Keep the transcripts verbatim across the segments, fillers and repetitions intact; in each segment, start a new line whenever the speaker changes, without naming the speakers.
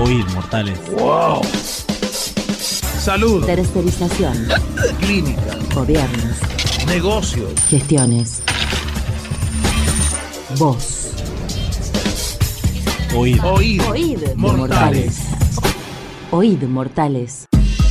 Oíd, mortales.
¡Wow! Salud.
Tercerización.
Clínica.
Gobiernos.
Negocios.
Gestiones. Voz.
Oíd.
Oíd.
Oíd.
Mortales.
Oíd, mortales.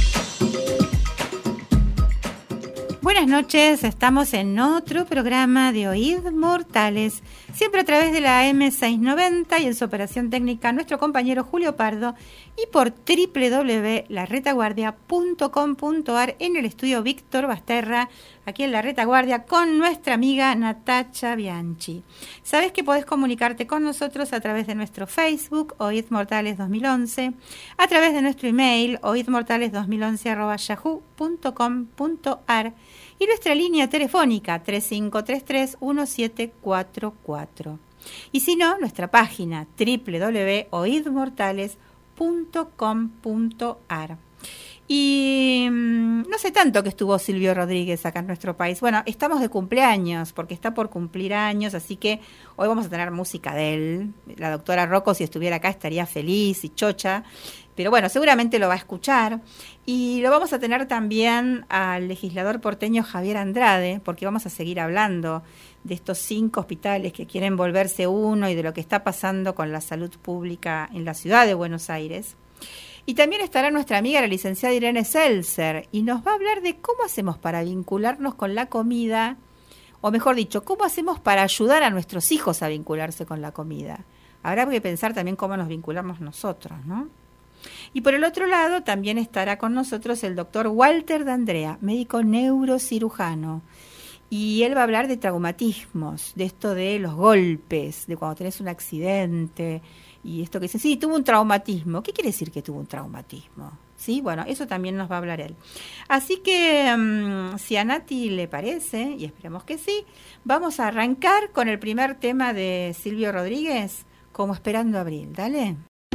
Buenas noches, estamos en otro programa de Oíd Mortales, siempre a través de la eme seiscientos noventa y en su operación técnica nuestro compañero Julio Pardo y por doble u doble u doble u punto la retaguardia punto com punto a r en el estudio Víctor Basterra, aquí en La Retaguardia, con nuestra amiga Natacha Bianchi. Sabes que podés comunicarte con nosotros a través de nuestro Facebook, Oíd Mortales dos mil once, a través de nuestro email, oidmortales dos mil once arroba yahoo punto com punto a r y nuestra línea telefónica tres cinco tres tres uno siete cuatro cuatro. Y si no, nuestra página doble u doble u doble u punto oid mortales punto com punto a r. Y mmm, no sé tanto que estuvo Silvio Rodríguez acá en nuestro país. Bueno, estamos de cumpleaños, porque está por cumplir años, así que hoy vamos a tener música de él. La doctora Rocco, si estuviera acá, estaría feliz y chocha. Pero bueno, seguramente lo va a escuchar. Y lo vamos a tener también al legislador porteño Javier Andrade, porque vamos a seguir hablando de estos cinco hospitales que quieren volverse uno y de lo que está pasando con la salud pública en la ciudad de Buenos Aires. Y también estará nuestra amiga la licenciada Irene Seltzer y nos va a hablar de cómo hacemos para vincularnos con la comida, o mejor dicho, cómo hacemos para ayudar a nuestros hijos a vincularse con la comida. Habrá que pensar también cómo nos vinculamos nosotros, ¿no? Y por el otro lado también estará con nosotros el doctor Walter D'Andrea, médico neurocirujano. Y él va a hablar de traumatismos, de esto de los golpes, de cuando tenés un accidente. Y esto que dice, sí, tuvo un traumatismo. ¿Qué quiere decir que tuvo un traumatismo? Sí, bueno, eso también nos va a hablar él. Así que, um, si a Nati le parece, y esperemos que sí, vamos a arrancar con el primer tema de Silvio Rodríguez, como Esperando Abril. Dale.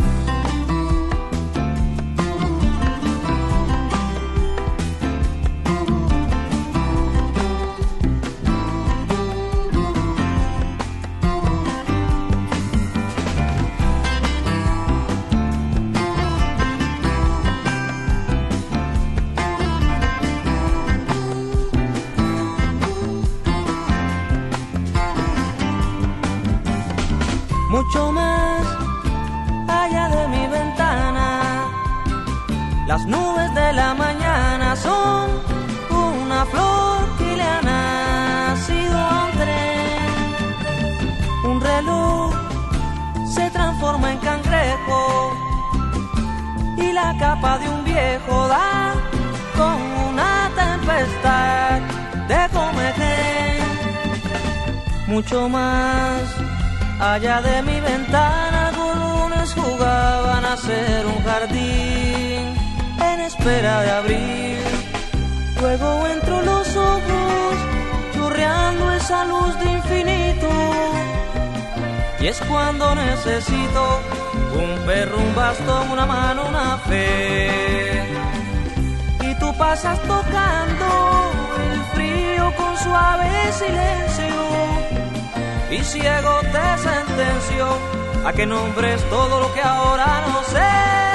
Mucho más allá de mi ventana, las nubes de la mañana son una flor que le ha nacido a un tren. Un reloj se transforma en cangrejo y la capa de un viejo da con una tempestad de comején. Mucho más allá de mi ventana, colones jugaban a ser un jardín en espera de abril. Luego entro los ojos, chorreando esa luz de infinito. Y es cuando necesito un perro, un bastón, una mano, una fe. Y tú pasas tocando el frío con suave silencio. Y ciego te sentenció a que nombres todo lo que ahora no sé.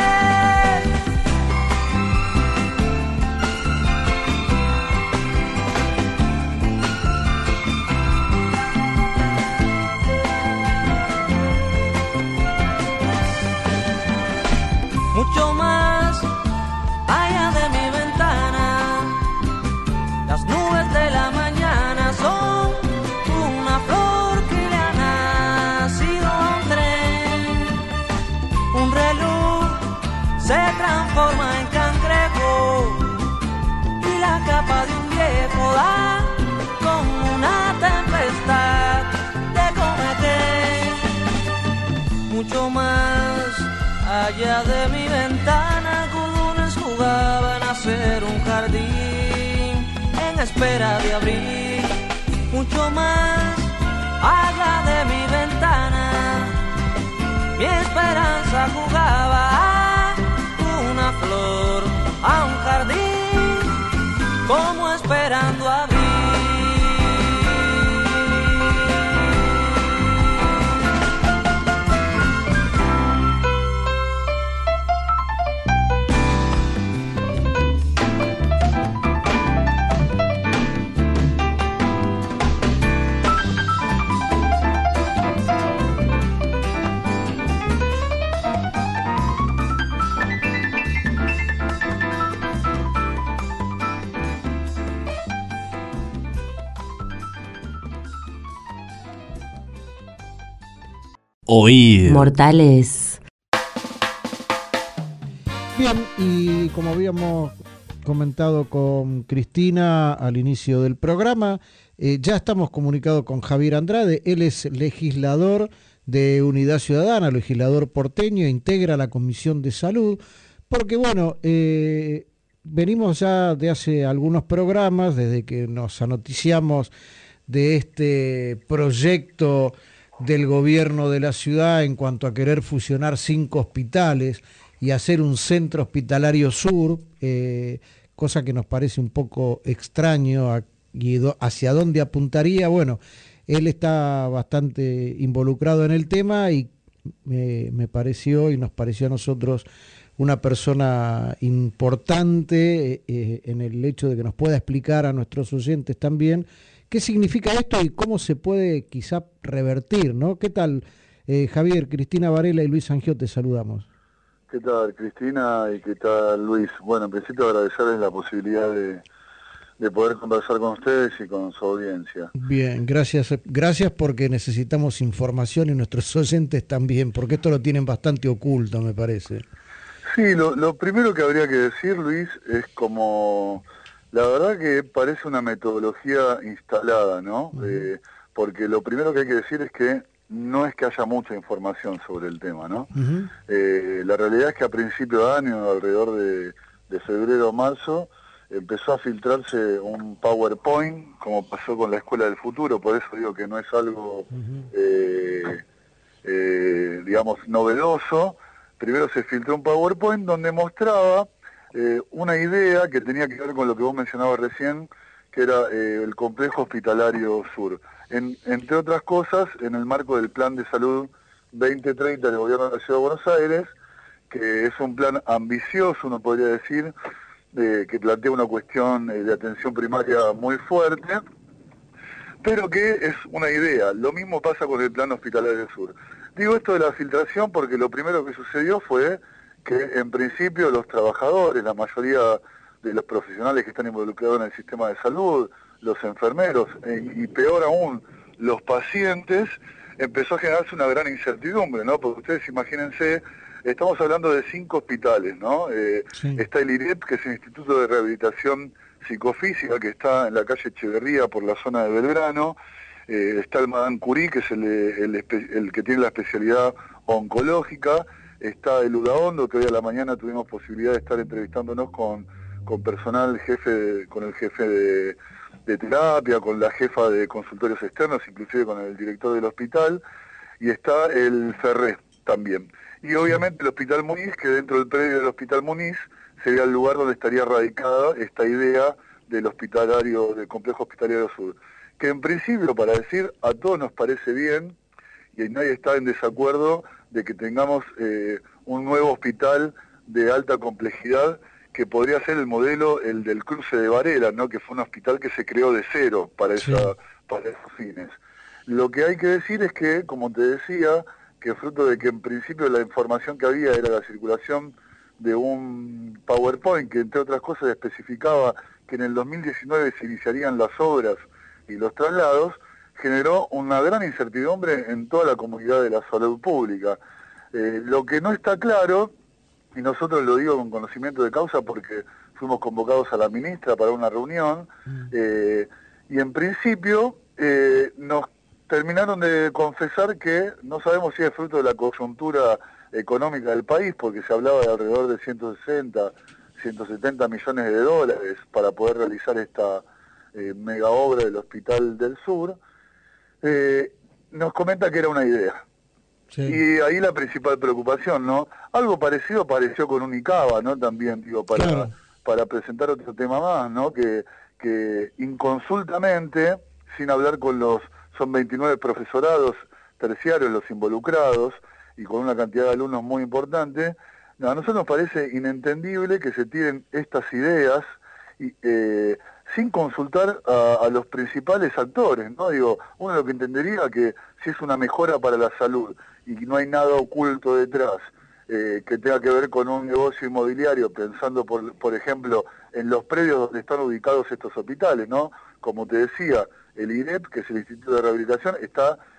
Mucho más allá de mi ventana, las nubes de la mañana son una flor se transforma en cangrejo y la capa de un viejo da con una tempestad de comején. Mucho más allá de mi ventana, colones jugaban a ser un jardín en espera de abril. Mucho más allá de mi ventana, mi esperanza jugaba a una flor, a un jardín, como esperando abril.
Oíd.
Mortales.
Bien, y como habíamos comentado con Cristina al inicio del programa, eh, ya estamos comunicados con Javier Andrade. Él es legislador de Unidad Ciudadana, legislador porteño, integra la Comisión de Salud, porque bueno, eh, venimos ya de hace algunos programas, desde que nos anoticiamos de este proyecto del gobierno de la ciudad en cuanto a querer fusionar cinco hospitales y hacer un centro hospitalario sur, eh, cosa que nos parece un poco extraño a, y do, hacia dónde apuntaría. Bueno, él está bastante involucrado en el tema y me, me pareció y nos pareció a nosotros una persona importante eh, en el hecho de que nos pueda explicar a nuestros oyentes también qué significa esto y cómo se puede quizá revertir, ¿no? ¿Qué tal, eh, Javier? Cristina Varela y Luis Angiot, te saludamos.
¿Qué tal, Cristina? ¿Y qué tal, Luis? Bueno, en principio agradecerles la posibilidad de, de poder conversar con ustedes y con su audiencia.
Bien, gracias, gracias porque necesitamos información y nuestros oyentes también, porque esto lo tienen bastante oculto, me parece.
Sí, lo, lo primero que habría que decir, Luis, es como... La verdad que parece una metodología instalada, ¿no? Uh-huh. Eh, porque lo primero que hay que decir es que no es que haya mucha información sobre el tema, ¿no? Uh-huh. Eh, la realidad es que a principio de año, alrededor de, de febrero o marzo, empezó a filtrarse un PowerPoint, como pasó con la Escuela del Futuro, por eso digo que no es algo, uh-huh. eh, eh, digamos, novedoso. Primero se filtró un PowerPoint donde mostraba Eh, una idea que tenía que ver con lo que vos mencionabas recién, que era eh, el complejo hospitalario sur. En, entre otras cosas, en el marco del Plan de Salud veinte treinta del Gobierno de la Ciudad de Buenos Aires, que es un plan ambicioso, uno podría decir, eh, que plantea una cuestión eh, de atención primaria muy fuerte, pero que es una idea. Lo mismo pasa con el Plan Hospitalario Sur. Digo esto de la filtración porque lo primero que sucedió fue que en principio los trabajadores, la mayoría de los profesionales que están involucrados en el sistema de salud, los enfermeros eh, y peor aún, los pacientes, empezó a generarse una gran incertidumbre, ¿no? Porque ustedes imagínense, estamos hablando de cinco hospitales, ¿no? Eh, sí. Está el I R E P, que es el Instituto de Rehabilitación Psicofísica, que está en la calle Echeverría por la zona de Belgrano, eh, está el Madame Curie, que es el, el, el, el que tiene la especialidad oncológica, está el Udaondo, que hoy a la mañana tuvimos posibilidad de estar entrevistándonos con, con personal jefe, de, con el jefe de, de terapia, con la jefa de consultorios externos, inclusive con el director del hospital, y está el Ferré también. Y obviamente el Hospital Muniz, que dentro del predio del Hospital Muniz sería el lugar donde estaría radicada esta idea del hospitalario, del complejo hospitalario sur, que en principio, para decir, a todos nos parece bien, y nadie está en desacuerdo de que tengamos eh, un nuevo hospital de alta complejidad que podría ser el modelo, el del cruce de Varela, ¿no? Que fue un hospital que se creó de cero para, sí. esa, para esos fines. Lo que hay que decir es que, como te decía, que fruto de que en principio la información que había era la circulación de un PowerPoint que entre otras cosas especificaba que en el dos mil diecinueve se iniciarían las obras y los traslados, generó una gran incertidumbre en toda la comunidad de la salud pública. Eh, lo que no está claro, y nosotros lo digo con conocimiento de causa porque fuimos convocados a la ministra para una reunión, eh, y en principio eh, nos terminaron de confesar que no sabemos si es fruto de la coyuntura económica del país, porque se hablaba de alrededor de ciento sesenta, ciento setenta millones de dólares para poder realizar esta eh, mega obra del Hospital del Sur. Eh, nos comenta que era una idea. Sí. Y ahí la principal preocupación, ¿no? Algo parecido apareció con Unicaba, ¿no? También, digo, para, claro. para presentar otro tema más, ¿no? Que, que inconsultamente, sin hablar con los, son veintinueve profesorados terciarios los involucrados, y con una cantidad de alumnos muy importante, no, a nosotros nos parece inentendible que se tiren estas ideas y, eh, sin consultar a, a los principales actores, ¿no? Digo, uno lo que entendería que si es una mejora para la salud y no hay nada oculto detrás, eh, que tenga que ver con un negocio inmobiliario, pensando, por, por ejemplo, en los predios donde están ubicados estos hospitales, ¿no? Como te decía, el I R E P, que es el Instituto de Rehabilitación, está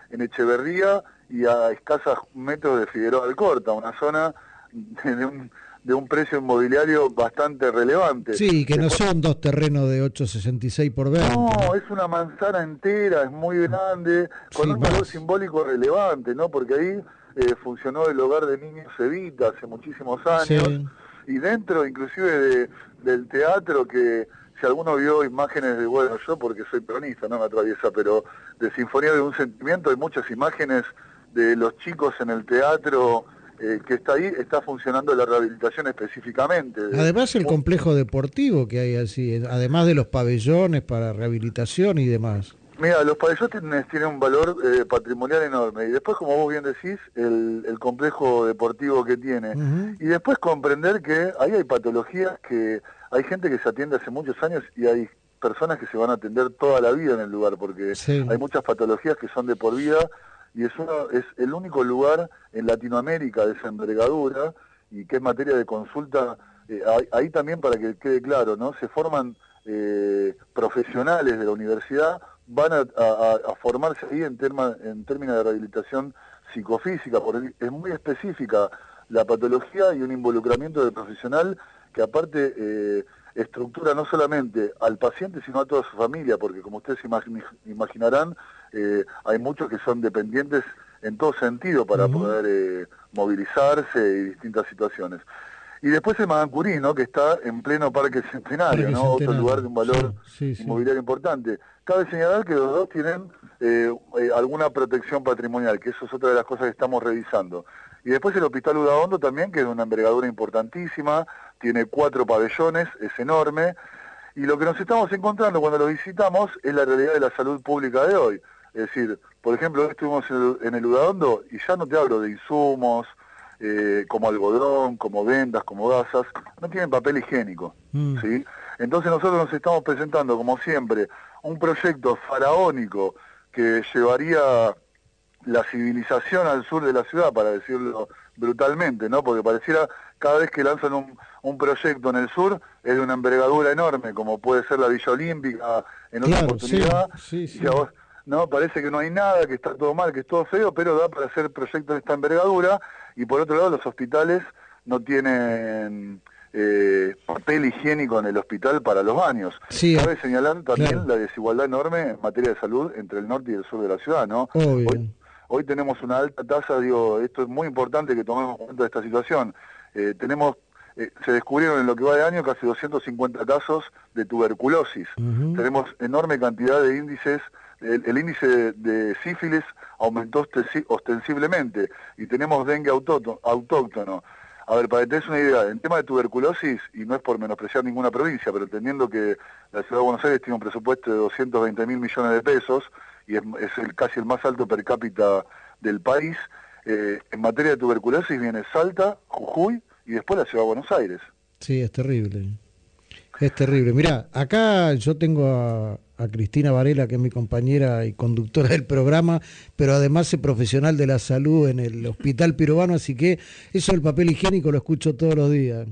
en Echeverría y a escasos metros de Figueroa Alcorta, una zona de un, de un precio inmobiliario bastante relevante.
Sí, que
Después,
no son dos terrenos de ocho sesenta y seis por veinte.
no,
¿no?
es una manzana entera, es muy grande, con
Sí,
un valor
más.
simbólico relevante, ¿no? Porque ahí eh, funcionó el hogar de niños Evita hace muchísimos años,
Sí.
y dentro inclusive de, del teatro, que si alguno vio imágenes de, bueno, yo porque soy peronista, no me atraviesa, pero de Sinfonía de un Sentimiento, hay muchas imágenes de los chicos en el teatro eh, que está ahí, está funcionando la rehabilitación específicamente. de-
Además el complejo deportivo que hay así, eh, además de los pabellones para rehabilitación y demás.
Mira, los pabellones tienen un valor eh, patrimonial enorme, y después, como vos bien decís, el, el complejo deportivo que tiene.
Ujú.
Y después comprender que ahí hay patologías que hay gente que se atiende hace muchos años y hay personas que se van a atender toda la vida en el lugar, porque
Sí.
hay muchas patologías que son de por vida, y es, uno, es el único lugar en Latinoamérica de esa envergadura, y que es materia de consulta. Eh, ahí, ahí también, para que quede claro, ¿no? Se forman eh, profesionales de la universidad, van a, a- a formarse ahí en, terma, en términos de rehabilitación psicofísica, porque es muy específica la patología y un involucramiento del profesional que aparte eh, estructura no solamente al paciente, sino a toda su familia, porque como ustedes imag- imaginarán, eh, hay muchos que son dependientes en todo sentido para
Ujú.
poder eh, movilizarse y distintas situaciones. Y después el Magancurí, ¿no? Que está en pleno Parque Centenario,
Parque
¿no? Otro
Centenario,
lugar de un valor
sí, sí, sí.
inmobiliario importante. Cabe señalar que los dos tienen eh, eh, alguna protección patrimonial, que eso es otra de las cosas que estamos revisando. Y después el Hospital Udaondo también, que es una envergadura importantísima, tiene cuatro pabellones, es enorme, y lo que nos estamos encontrando cuando lo visitamos es la realidad de la salud pública de hoy. Es decir, por ejemplo, hoy estuvimos en el, en el Udaondo, y ya no te hablo de insumos, eh, como algodón, como vendas, como gasas, no tienen papel higiénico,
Mm.
¿sí? Entonces nosotros nos estamos presentando, como siempre, un proyecto faraónico que llevaría la civilización al sur de la ciudad, para decirlo brutalmente, ¿no? Porque pareciera cada vez que lanzan un, un proyecto en el sur es de una envergadura enorme, como puede ser la Villa Olímpica en otra
Claro,
oportunidad,
sí, sí,
y
sí.
a vos, no, parece que no hay nada, que está todo mal, que es todo feo, pero da para hacer proyectos de esta envergadura. Y por otro lado, los hospitales no tienen eh, papel higiénico en el hospital para los baños.
Sí,
Cabe señalar también
claro.
la desigualdad enorme en materia de salud entre el norte y el sur de la ciudad, ¿no?
Obvio.
Hoy, hoy tenemos una alta tasa, digo, esto es muy importante que tomemos cuenta de esta situación. Eh, tenemos, eh, se descubrieron en lo que va de año casi doscientos cincuenta casos de tuberculosis.
Ujú.
Tenemos enorme cantidad de índices, el, el índice de, de sífilis aumentó ostensi- ostensiblemente, y tenemos dengue autótono, autóctono. A ver, para que te des una idea, en tema de tuberculosis, y no es por menospreciar ninguna provincia, pero entendiendo que la Ciudad de Buenos Aires tiene un presupuesto de doscientos veinte mil millones de pesos, y es, es el, casi el más alto per cápita del país, eh, en materia de tuberculosis viene Salta, Jujuy, y después la Ciudad de Buenos Aires.
Sí, es terrible. Es terrible. Mirá, acá yo tengo a, a Cristina Varela, que es mi compañera y conductora del programa, pero además es profesional de la salud en el Hospital Pirobano, así que eso del papel higiénico lo escucho todos los días.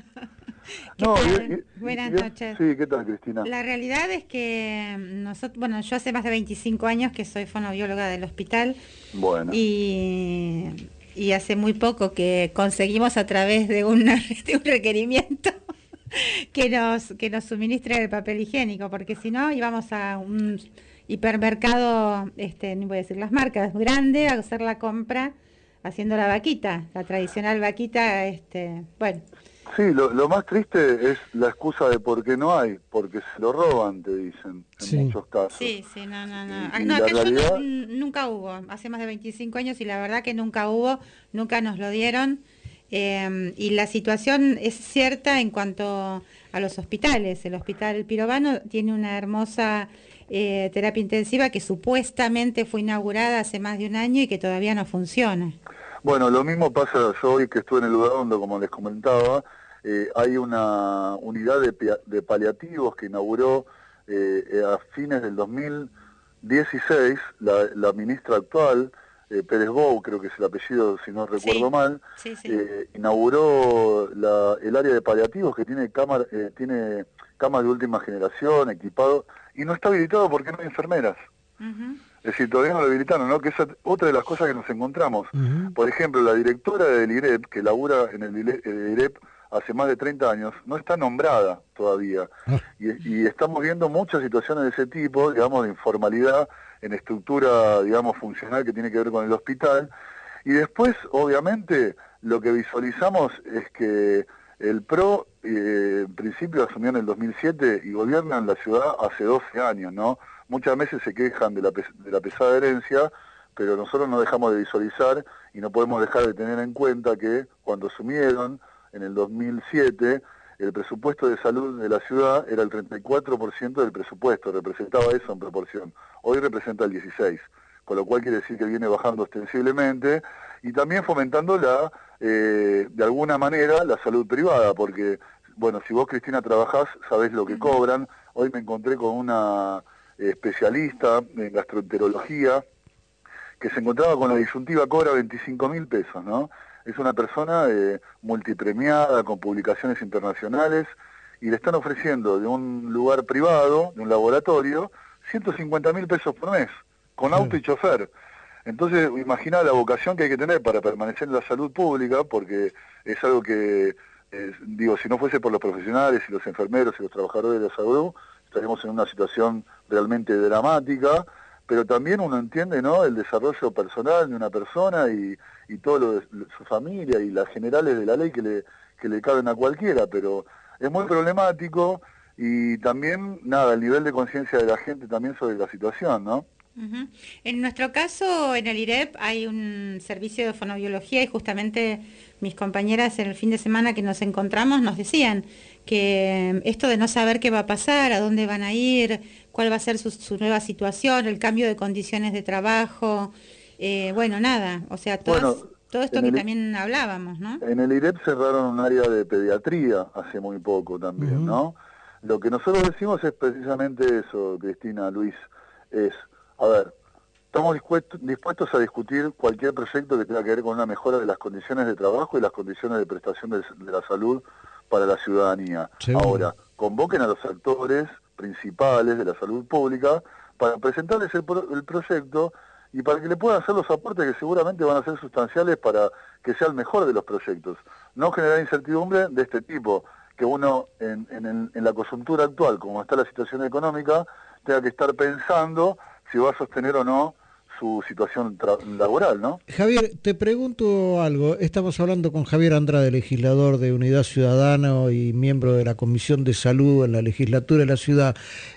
¿Qué
No,
tal?
y- y-
Buenas
y-
noches.
Sí, ¿qué tal, Cristina?
La realidad es que nosotros, bueno, yo hace más de veinticinco años que soy fonobióloga del hospital
Bueno.
y, y hace muy poco que conseguimos a través de, una, de un requerimiento que nos que nos suministre el papel higiénico, porque si no íbamos a un hipermercado, este, no voy a decir las marcas, grande, a hacer la compra haciendo la vaquita, la tradicional vaquita, este, bueno.
Sí, lo, lo más triste es la excusa de por qué no hay, porque se lo roban, te dicen, en
Sí.
muchos casos.
Sí, sí, no, no, no.
Y-
Ah,
y
no,
la
acá yo
realidad-
no- n- nunca hubo, hace más de veinticinco años y la verdad que nunca hubo, nunca nos lo dieron. Eh, y la situación es cierta en cuanto a los hospitales. El Hospital Pirobano tiene una hermosa eh, terapia intensiva que supuestamente fue inaugurada hace más de un año y que todavía no funciona.
Bueno, lo mismo pasa, yo hoy que estuve en el Udaondo, como les comentaba, eh, hay una unidad de, pia- de paliativos que inauguró eh, eh, a fines del dos mil dieciséis la, la ministra actual, eh, Pérez Bou, creo que es el apellido, si no recuerdo
Sí,
mal,
sí, sí.
eh, inauguró la, el área de paliativos que tiene, cámara, eh, tiene camas de última generación, equipado, y no está habilitado porque no hay enfermeras.
Ujú.
Es decir, todavía no lo habilitaron, ¿no? Que esa es otra de las cosas que nos encontramos. Uh-huh. Por ejemplo, la directora del I R E P, que labura en el I R E P hace más de treinta años, no está nombrada todavía. Uh-huh. Y, y estamos viendo muchas situaciones de ese tipo, digamos, de informalidad en estructura, digamos, funcional que tiene que ver con el hospital. Y después, obviamente, lo que visualizamos es que el P R O, eh, en principio, asumió en el dos mil siete y gobierna en la ciudad hace doce años, ¿no? Muchas veces se quejan de la, de la pesada herencia, pero nosotros no dejamos de visualizar y no podemos dejar de tener en cuenta que cuando asumieron en el dos mil siete, el presupuesto de salud de la ciudad era el treinta y cuatro por ciento del presupuesto, representaba eso en proporción. Hoy representa el dieciséis por ciento, con lo cual quiere decir que viene bajando ostensiblemente y también fomentando la, eh, de alguna manera la salud privada, porque, bueno, si vos, Cristina, trabajás, sabés lo que cobran. Hoy me encontré con una especialista en gastroenterología que se encontraba con la disyuntiva, cobra veinticinco mil pesos, ¿no? Es una persona eh, multipremiada, con publicaciones internacionales, y le están ofreciendo de un lugar privado, de un laboratorio, ciento cincuenta mil pesos por mes, con sí. auto y chofer. Entonces, imagina la vocación que hay que tener para permanecer en la salud pública, porque es algo que, eh, digo, si no fuese por los profesionales y los enfermeros y los trabajadores de la salud, estaríamos en una situación realmente dramática, pero también uno entiende, ¿no?, el desarrollo personal de una persona y, y todo lo de su familia y las generales de la ley que le, que le caben a cualquiera, pero es muy problemático y también, nada, el nivel de conciencia de la gente también sobre la situación, ¿no?
Uh-huh. En nuestro caso, en el I R E P hay un servicio de fonobiología y justamente mis compañeras en el fin de semana que nos encontramos nos decían que esto de no saber qué va a pasar, a dónde van a ir, cuál va a ser su, su nueva situación, el cambio de condiciones de trabajo, eh, bueno, nada, o sea, todas, bueno, todo esto que el, también hablábamos, ¿no?
En el I R E P cerraron un área de pediatría hace muy poco también, uh-huh. ¿no? Lo que nosotros decimos es precisamente eso, Cristina, Luis, es, a ver, estamos dispuestos, dispuestos a discutir cualquier proyecto que tenga que ver con una mejora de las condiciones de trabajo y las condiciones de prestación de, de la salud para la ciudadanía. Sí. Ahora, convoquen a los actores principales de la salud pública para presentarles el, pro, el proyecto y para que le puedan hacer los aportes que seguramente van a ser sustanciales para que sea el mejor de los proyectos. No generar incertidumbre de este tipo, que uno en, en, en la coyuntura actual, como está la situación económica, tenga que estar pensando si va a sostener o no su situación laboral, ¿no?
Javier, te pregunto algo. Estamos hablando con Javier Andrade, legislador de Unidad Ciudadana y miembro de la Comisión de Salud en la legislatura de la ciudad.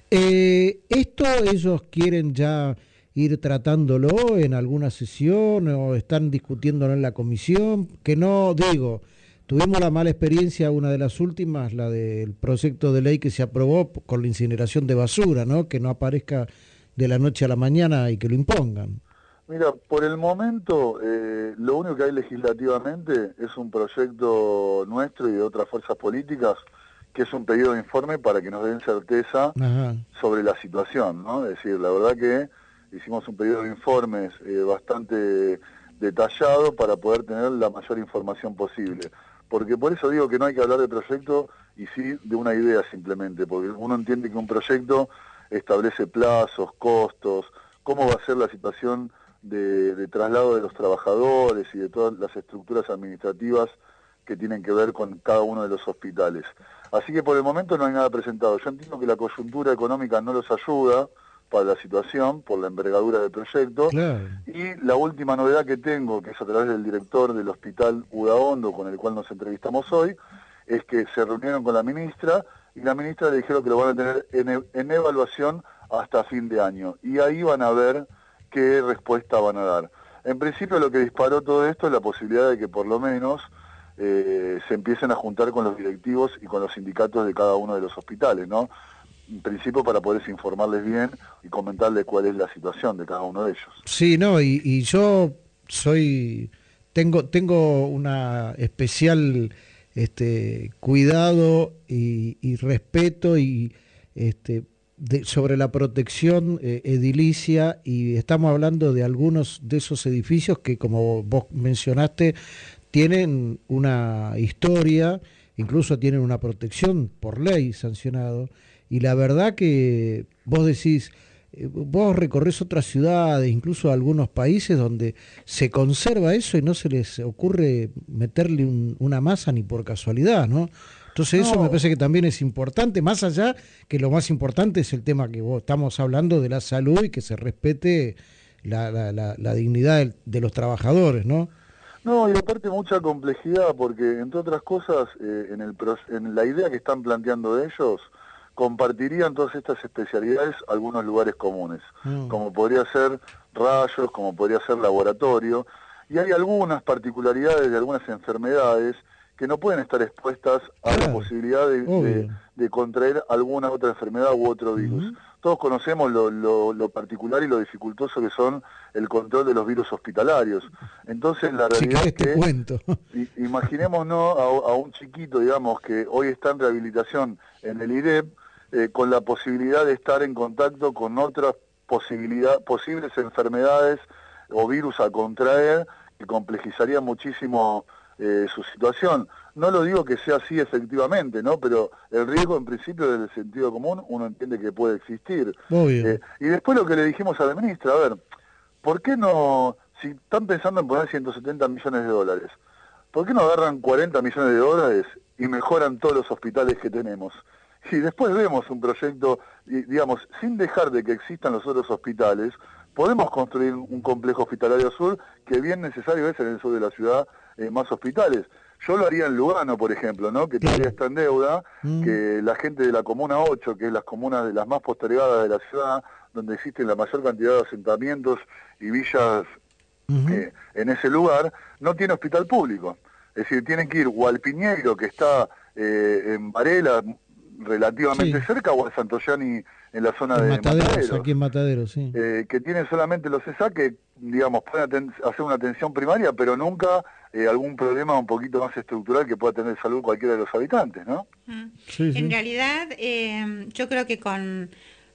Eh, ¿Esto ellos quieren ya ir tratándolo en alguna sesión o están discutiéndolo en la comisión? Que no, digo, tuvimos la mala experiencia, una de las últimas, la del proyecto de ley que se aprobó con la incineración de basura, ¿no? Que no aparezca de la noche a la mañana y que lo impongan.
Mira, por el momento, eh, lo único que hay legislativamente es un proyecto nuestro y de otras fuerzas políticas, que es un pedido de informe para que nos den certeza Ajá. sobre la situación, ¿no? Es decir, la verdad que hicimos un pedido de informes eh, bastante detallado para poder tener la mayor información posible. Porque por eso digo que no hay que hablar de proyecto y sí de una idea simplemente, porque uno entiende que un proyecto establece plazos, costos, cómo va a ser la situación de, de traslado de los trabajadores y de todas las estructuras administrativas que tienen que ver con cada uno de los hospitales. Así que por el momento no hay nada presentado. Yo entiendo que la coyuntura económica no los ayuda para la situación, por la envergadura del proyecto. Claro. Y la última novedad que tengo, que es a través del director del hospital Udaondo, con el cual nos entrevistamos hoy, es que se reunieron con la ministra y la ministra le dijeron que lo van a tener en, en evaluación hasta fin de año. Y ahí van a ver qué respuesta van a dar. En principio lo que disparó todo esto es la posibilidad de que por lo menos eh, se empiecen a juntar con los directivos y con los sindicatos de cada uno de los hospitales, ¿no? En principio para poder informarles bien y comentarles cuál es la situación de cada uno de ellos.
Sí, no, y, y yo soy, tengo, tengo una especial este cuidado y, y respeto y este de, sobre la protección eh, edilicia, y estamos hablando de algunos de esos edificios que, como vos mencionaste, tienen una historia, incluso tienen una protección por ley sancionado, y la verdad que vos decís, eh, vos recorres otras ciudades, incluso algunos países donde se conserva eso y no se les ocurre meterle un, una masa ni por casualidad, ¿no? Entonces eso
No.
me parece que también es importante, más allá que lo más importante es el tema que vos estamos hablando de la salud y que se respete la, la, la, la dignidad de, de los trabajadores, ¿no?
No, y aparte mucha complejidad, porque entre otras cosas, eh, en, el, pro- en la idea que están planteando ellos, compartirían todas estas especialidades algunos lugares comunes,
Mm.
como podría ser rayos, como podría ser laboratorio, y hay algunas particularidades de algunas enfermedades que no pueden estar expuestas a la
Claro,
posibilidad de, de,
obvio.
de contraer alguna otra enfermedad u otro virus.
Ujú.
Todos conocemos lo, lo, lo particular y lo dificultoso que son el control de los virus hospitalarios. Entonces la
Si
realidad
querés
es
te
que
cuento.
i- imaginémonos a, a un chiquito, digamos, que hoy está en rehabilitación en el I D E P, eh, con la posibilidad de estar en contacto con otras posibilidad, posibles enfermedades o virus a contraer, que complejizaría muchísimo eh, su situación. No lo digo que sea así efectivamente, ¿no? Pero el riesgo en principio del sentido común uno entiende que puede existir.
Obvio.
Eh, y después lo que le dijimos a la ministra, a ver, ¿por qué no, si están pensando en poner ciento setenta millones de dólares, ¿por qué no agarran cuarenta millones de dólares y mejoran todos los hospitales que tenemos? Y después vemos un proyecto, y, digamos, sin dejar de que existan los otros hospitales, podemos construir un complejo hospitalario sur, que bien necesario es en el sur de la ciudad, eh, más hospitales. Yo lo haría en Lugano, por ejemplo, ¿no? Que todavía está en deuda,
Mm.
que la gente de la Comuna ocho, que es las comunas de las más postergadas de la ciudad, donde existen la mayor cantidad de asentamientos y villas
Ujú.
eh, en ese lugar, no tiene hospital público. Es decir, tienen que ir o al Piñeiro, que está eh, en Varela, relativamente
Sí.
cerca, o al Santoyani en la zona
En
de
Mataderos,
Mataderos,
aquí en Mataderos, sí.
eh, que tienen solamente los C E S A que, digamos, pueden aten- hacer una atención primaria, pero nunca eh, algún problema un poquito más estructural que pueda tener salud cualquiera de los habitantes, ¿no?
Mm.
Sí, sí.
En realidad, eh, yo creo que con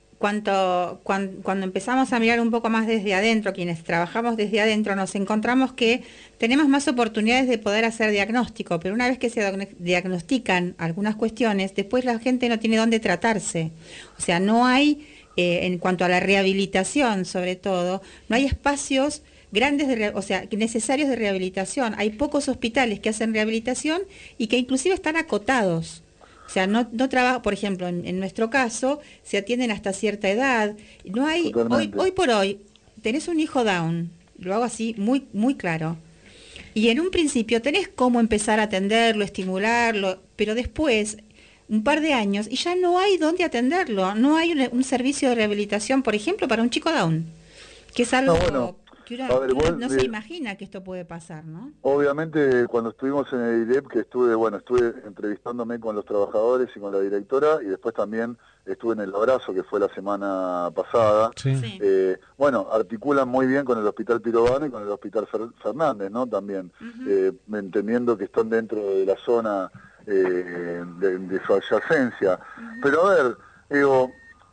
cuanto, cuan- cuando empezamos a mirar un poco más desde adentro, quienes trabajamos desde adentro, nos encontramos que tenemos más oportunidades de poder hacer diagnóstico, pero una vez que se diagn- diagnostican algunas cuestiones, después la gente no tiene dónde tratarse. O sea, no hay, eh, en cuanto a la rehabilitación sobre todo, no hay espacios grandes, de re- o sea, necesarios de rehabilitación. Hay pocos hospitales que hacen rehabilitación y que inclusive están acotados. O sea, no, no trabaja, por ejemplo, en, en nuestro caso, se atienden hasta cierta edad. No hay, hoy,
Totalmente.
hoy por hoy, tenés un hijo down, lo hago así muy, muy claro. Y en un principio tenés cómo empezar a atenderlo, estimularlo, pero después, un par de años, y ya no hay dónde atenderlo. No hay un, un servicio de rehabilitación, por ejemplo, para un chico down, que es algo
No, bueno,
que uno,
a ver,
que uno
vos,
no se
eh,
imagina que esto puede pasar, ¿no?
Obviamente, cuando estuvimos en el I D E P, que estuve, bueno, estuve entrevistándome con los trabajadores y con la directora, y después también estuve en el abrazo, que fue la semana pasada.
Sí.
Sí.
Eh, bueno, articulan muy bien con el Hospital Pirovano y con el Hospital Fer- Fernández, ¿no? También,
Ujú.
eh, entendiendo que están dentro de la zona eh, de, de su adyacencia. Pero a ver, digo,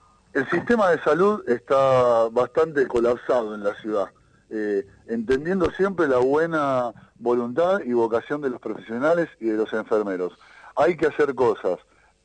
el sistema de salud está bastante colapsado en la ciudad. Eh, entendiendo siempre la buena voluntad y vocación de los profesionales y de los enfermeros. Hay que hacer cosas.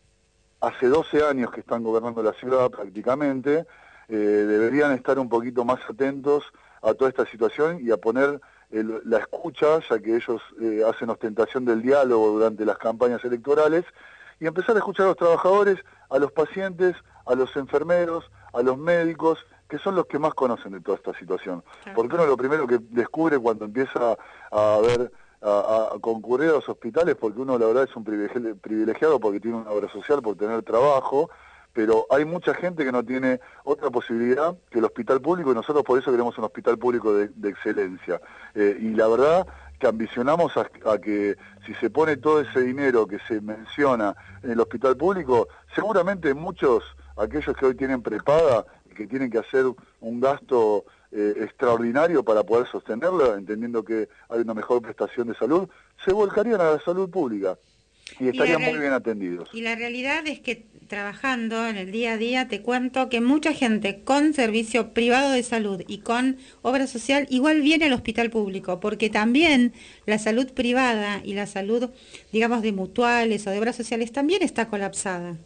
Hace doce años que están gobernando la ciudad prácticamente, eh, deberían estar un poquito más atentos a toda esta situación y a poner el- la escucha, ya que ellos eh, hacen ostentación del diálogo durante las campañas electorales, y empezar a escuchar a los trabajadores, a los pacientes, a los enfermeros, a los médicos, que son los que más conocen de toda esta situación.
Claro.
Porque uno lo primero que descubre cuando empieza a ver, a, a concurrir a los hospitales, porque uno la verdad es un privilegi- privilegiado porque tiene una obra social, por tener trabajo, pero hay mucha gente que no tiene otra posibilidad que el hospital público, y nosotros por eso queremos un hospital público de, de excelencia. Eh, y la verdad que ambicionamos a, a que si se pone todo ese dinero que se menciona en el hospital público, seguramente muchos, aquellos que hoy tienen prepaga, que tienen que hacer un gasto eh, extraordinario para poder sostenerlo, entendiendo que hay una mejor prestación de salud, se volcarían a la salud pública y estarían
real-
muy bien atendidos.
Y la realidad es que trabajando en el día a día te cuento que mucha gente con servicio privado de salud y con obra social igual viene al hospital público, porque también la salud privada y la salud, digamos, de mutuales o de obras sociales también está colapsada.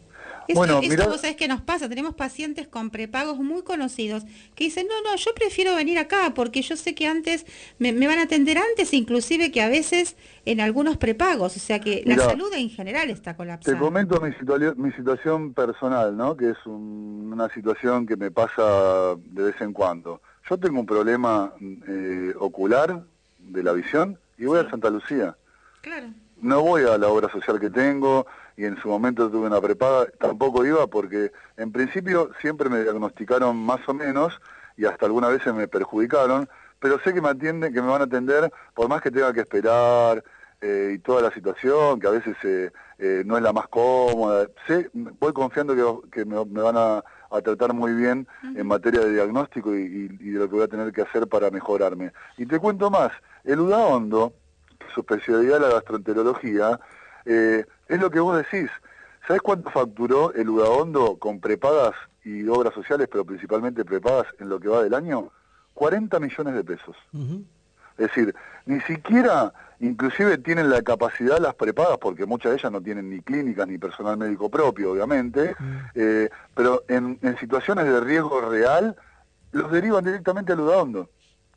Eso,
Bueno,
esto
mirá,
vos sabés que nos pasa, tenemos pacientes con prepagos muy conocidos que dicen, no, no, yo prefiero venir acá porque yo sé que antes me, me van a atender antes, inclusive que a veces en algunos prepagos, o sea que
mirá,
la salud en general está colapsada.
te comento mi, situa- mi situación personal, ¿no? Que es un- una situación que me pasa de vez en cuando. Yo tengo un problema eh, ocular de la visión y voy
Sí.
a Santa Lucía.
Claro.
No voy a la obra social que tengo y en su momento tuve una prepaga, tampoco iba porque en principio siempre me diagnosticaron más o menos y hasta algunas veces me perjudicaron, pero sé que me atienden, que me van a atender por más que tenga que esperar eh, y toda la situación, que a veces eh, eh, no es la más cómoda. Sé, voy confiando que, que me, me van a, a tratar muy bien uh-huh. en materia de diagnóstico y, y, y de lo que voy a tener que hacer para mejorarme. Y te cuento más, el Udaondo, su especialidad la gastroenterología, eh, es lo que vos decís. ¿Sabés cuánto facturó el Udaondo con prepagas y obras sociales, pero principalmente prepagas en lo que va del año? cuarenta millones de pesos. Uh-huh. Es decir, ni siquiera, inclusive tienen la capacidad las prepagas, porque muchas de ellas no tienen ni clínicas ni personal médico propio, obviamente, uh-huh. eh, pero en, en situaciones de riesgo real, los derivan directamente al Udaondo.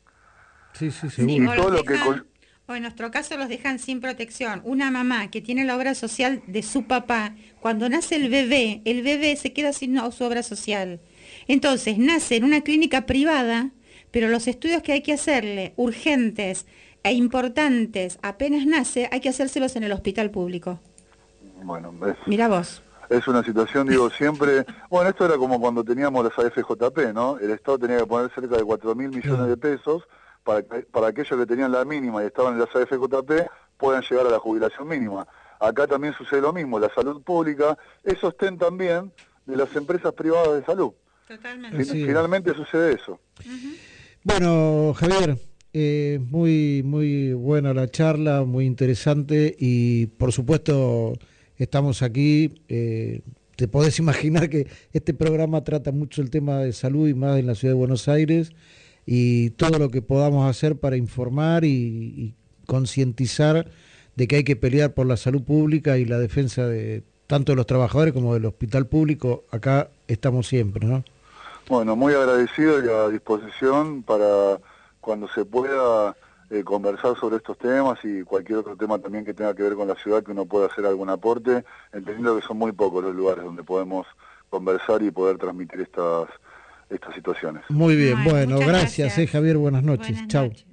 Sí, sí,
sí.
Y todo lo que...
O en nuestro caso los dejan sin protección. Una mamá que tiene la obra social de su papá, cuando nace el bebé, el bebé se queda sin su obra social. Entonces nace en una clínica privada, pero los estudios que hay que hacerle, urgentes e importantes, apenas nace, hay que hacérselos en el hospital público.
Bueno, es,
mira vos.
Es una situación, digo, siempre... Bueno, esto era como cuando teníamos las A F J P, ¿no? El Estado tenía que poner cerca de cuatro mil millones de pesos para, para aquellos que tenían la mínima y estaban en las A F J P puedan llegar a la jubilación mínima. Acá también sucede lo mismo, la salud pública es sostén también de las empresas privadas de salud.
Totalmente.
Fin, finalmente sucede eso.
Uh-huh. Bueno, Javier, eh, muy, muy buena la charla, muy interesante y por supuesto estamos aquí. Eh, te podés imaginar que este programa trata mucho el tema de salud y más en la ciudad de Buenos Aires. Y todo lo que podamos hacer para informar y, y concientizar de que hay que pelear por la salud pública y la defensa de tanto de los trabajadores como del hospital público, acá estamos siempre, ¿no?
Bueno, muy agradecido y a disposición para cuando se pueda eh, conversar sobre estos temas y cualquier otro tema también que tenga que ver con la ciudad, que uno pueda hacer algún aporte, entendiendo que son muy pocos los lugares donde podemos conversar y poder transmitir estas estas situaciones.
Muy bien, bueno, bueno gracias,
gracias.
Eh, Javier, buenas noches.
Buenas
Chau.
Noches.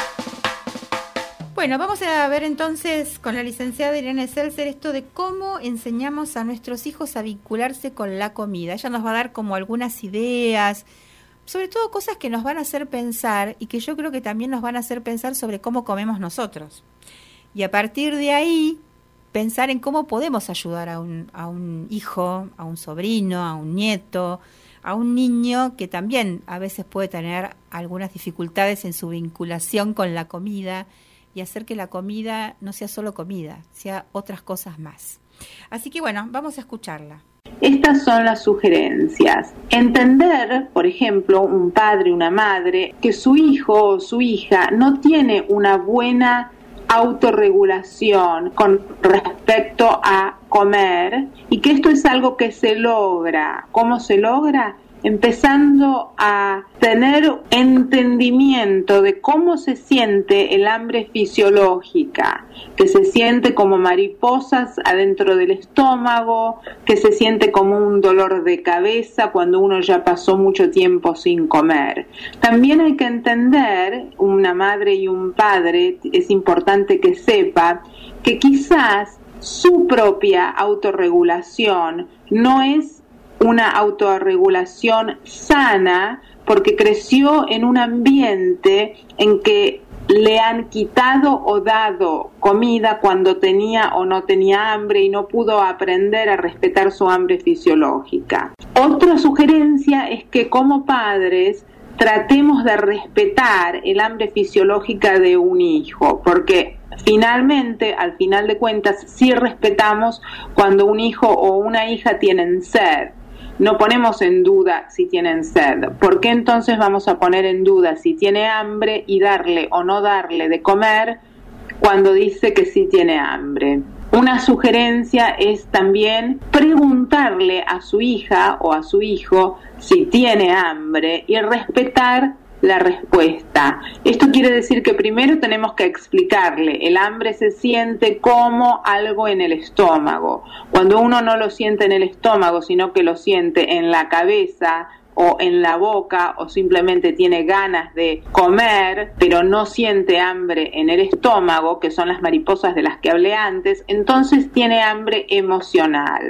Bueno, vamos a ver entonces con la licenciada Irene Seltzer esto de cómo enseñamos a nuestros hijos a vincularse con la comida. Ella nos va a dar como algunas ideas, sobre todo cosas que nos van a hacer pensar y que yo creo que también nos van a hacer pensar sobre cómo comemos nosotros. Y a partir de ahí, pensar en cómo podemos ayudar a un, a un hijo, a un sobrino, a un nieto, a un niño que también a veces puede tener algunas dificultades en su vinculación con la comida y hacer que la comida no sea solo comida, sea otras cosas más. Así que bueno, vamos a escucharla.
Estas son las sugerencias. Entender, por ejemplo, un padre, una madre, que su hijo o su hija no tiene una buena autorregulación con respecto a comer y que esto es algo que se logra. ¿Cómo se logra? Empezando a tener entendimiento de cómo se siente el hambre fisiológica, que se siente como mariposas adentro del estómago, que se siente como un dolor de cabeza cuando uno ya pasó mucho tiempo sin comer. También hay que entender, una madre y un padre, es importante que sepa que quizás su propia autorregulación no es una autorregulación sana porque creció en un ambiente en que le han quitado o dado comida cuando tenía o no tenía hambre y no pudo aprender a respetar su hambre fisiológica. Otra sugerencia es que como padres tratemos de respetar el hambre fisiológica de un hijo, porque finalmente, al final de cuentas, sí respetamos cuando un hijo o una hija tienen sed. No ponemos en duda si tienen sed. ¿Por qué entonces vamos a poner en duda si tiene hambre y darle o no darle de comer cuando dice que sí tiene hambre? Una sugerencia es también preguntarle a su hija o a su hijo si tiene hambre y respetar la respuesta. Esto quiere decir que primero tenemos que explicarle, el hambre se siente como algo en el estómago. Cuando uno no lo siente en el estómago, sino que lo siente en la cabeza o en la boca, o simplemente tiene ganas de comer, pero no siente hambre en el estómago, que son las mariposas de las que hablé antes, entonces tiene hambre emocional.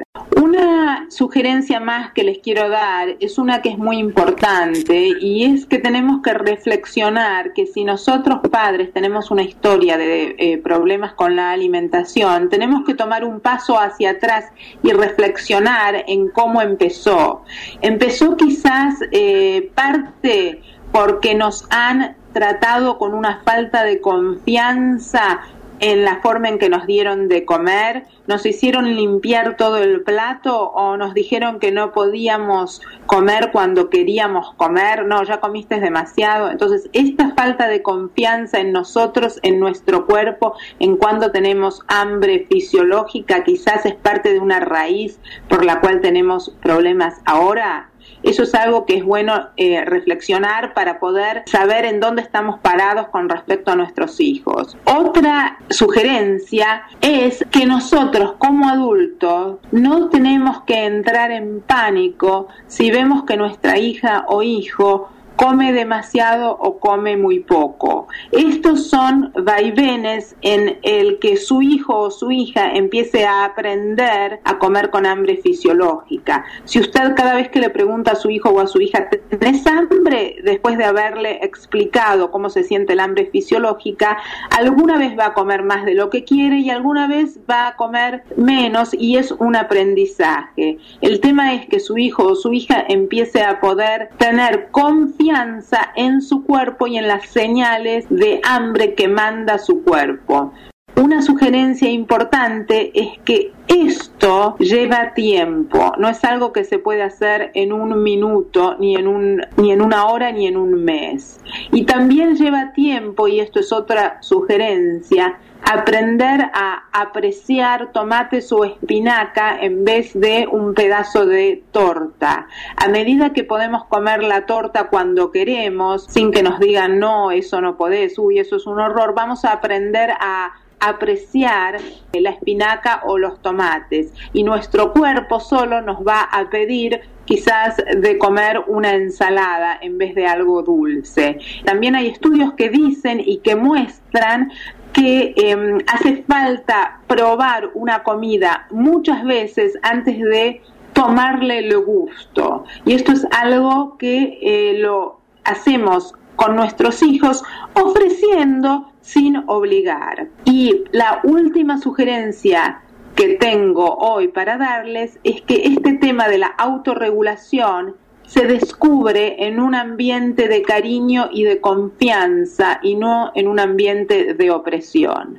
Una sugerencia más que les quiero dar es una que es muy importante, y es que tenemos que reflexionar que si nosotros padres tenemos una historia de eh, problemas con la alimentación, tenemos que tomar un paso hacia atrás y reflexionar en cómo empezó. Empezó quizás Eh, parte porque nos han tratado con una falta de confianza en la forma en que nos dieron de comer, nos hicieron limpiar todo el plato o nos dijeron que no podíamos comer cuando queríamos comer, no, ya comiste demasiado. Entonces, esta falta de confianza en nosotros, en nuestro cuerpo, en cuando tenemos hambre fisiológica, quizás es parte de una raíz por la cual tenemos problemas ahora. Eso es algo que es bueno eh, reflexionar para poder saber en dónde estamos parados con respecto a nuestros hijos. Otra sugerencia es que nosotros como adultos no tenemos que entrar en pánico si vemos que nuestra hija o hijo come demasiado o come muy poco. Estos son vaivenes en el que su hijo o su hija empiece a aprender a comer con hambre fisiológica. Si usted cada vez que le pregunta a su hijo o a su hija, ¿tenés hambre?, después de haberle explicado cómo se siente el hambre fisiológica, alguna vez va a comer más de lo que quiere y alguna vez va a comer menos, y es un aprendizaje. El tema es que su hijo o su hija empiece a poder tener confianza en su cuerpo y en las señales de hambre que manda su cuerpo. Una sugerencia importante es que esto lleva tiempo, no es algo que se puede hacer en un minuto, ni en un, ni en una hora, ni en un mes. Y también lleva tiempo, y esto es otra sugerencia, aprender a apreciar tomates o espinaca en vez de un pedazo de torta. A medida que podemos comer la torta cuando queremos, sin que nos digan, no, eso no podés, uy, eso es un horror, vamos a aprender a apreciar la espinaca o los tomates, y nuestro cuerpo solo nos va a pedir quizás de comer una ensalada en vez de algo dulce. También hay estudios que dicen y que muestran que eh, hace falta probar una comida muchas veces antes de tomarle el gusto, y esto es algo que eh, lo hacemos con nuestros hijos, ofreciendo sin obligar. Y la última sugerencia que tengo hoy para darles es que este tema de la autorregulación se descubre en un ambiente de cariño y de confianza y no en un ambiente de opresión.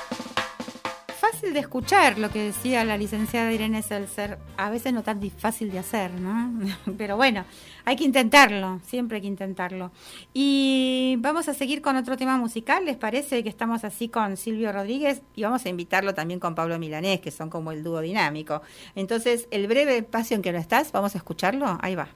Fácil de escuchar lo que decía la licenciada Irene Seltzer, a veces no tan fácil de hacer, ¿no? Pero bueno, hay que intentarlo, siempre hay que intentarlo. Y vamos a seguir con otro tema musical, ¿les parece? Que estamos así con Silvio Rodríguez, y vamos a invitarlo también con Pablo Milanés, que son como el dúo dinámico. Entonces, el breve espacio en que no estás, vamos a escucharlo, ahí va.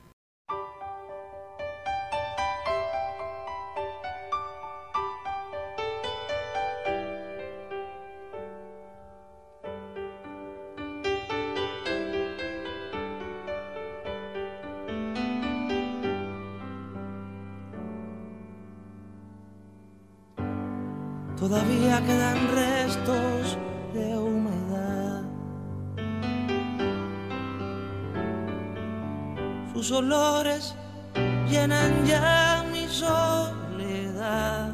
Todavía quedan restos de humedad. Sus olores llenan ya mi soledad.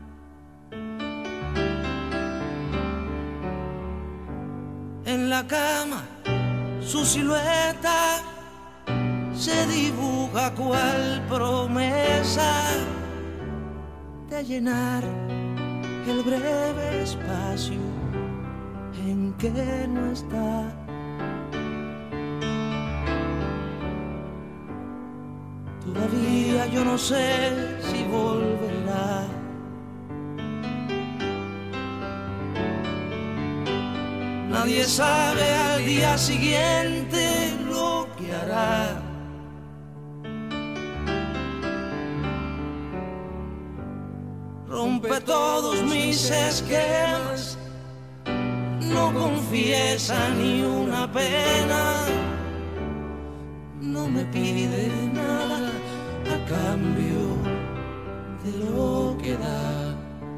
En la cama su silueta se dibuja cual promesa de llenar el breve espacio en que no está. Todavía yo no sé si volverá. Nadie sabe al día siguiente lo que hará. Rompe todos mis esquemas, no confiesa ni una pena, no me pide nada a cambio de lo que da.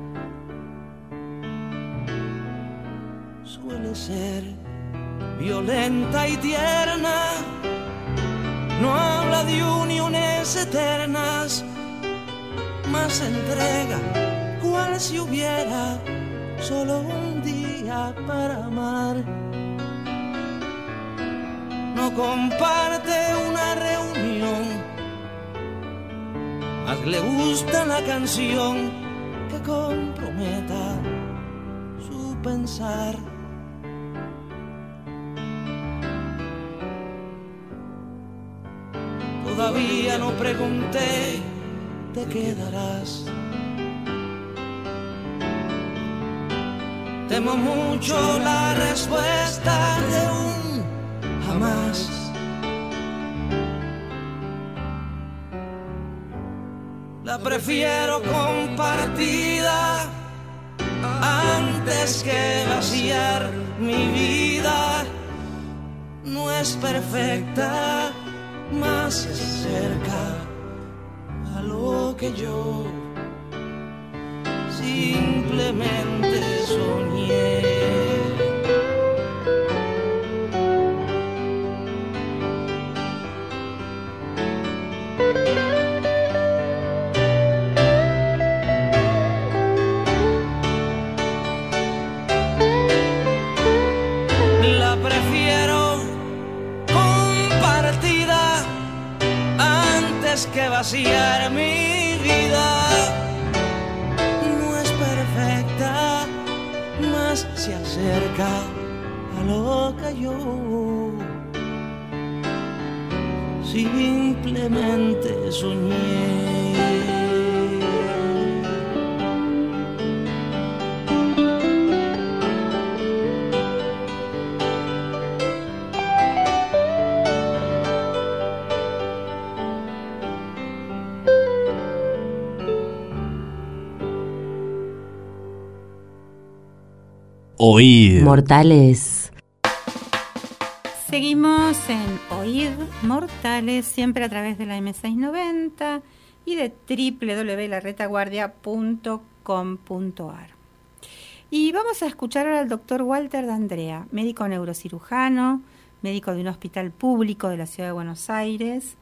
Suele ser violenta y tierna, no habla de uniones eternas, más entrega cual si hubiera solo un día para amar. No comparte una reunión, más le gusta la canción que comprometa su pensar. Todavía no pregunté, ¿te quedarás? Temo mucho la respuesta de un jamás. La prefiero compartida antes que vaciar mi vida. No es perfecta, más se acerca a lo que yo simplemente soñé. La prefiero compartida antes que vaciar mi vida. Más se acerca a lo que yo simplemente soñé.
Oíd
Mortales.
Seguimos en Oíd Mortales, siempre a través de la eme seiscientos noventa y de doble u doble u doble u punto la retaguardia punto com punto a r. Y vamos a escuchar ahora al doctor Walter D'Andrea, médico neurocirujano, médico de un hospital público de la ciudad de Buenos Aires.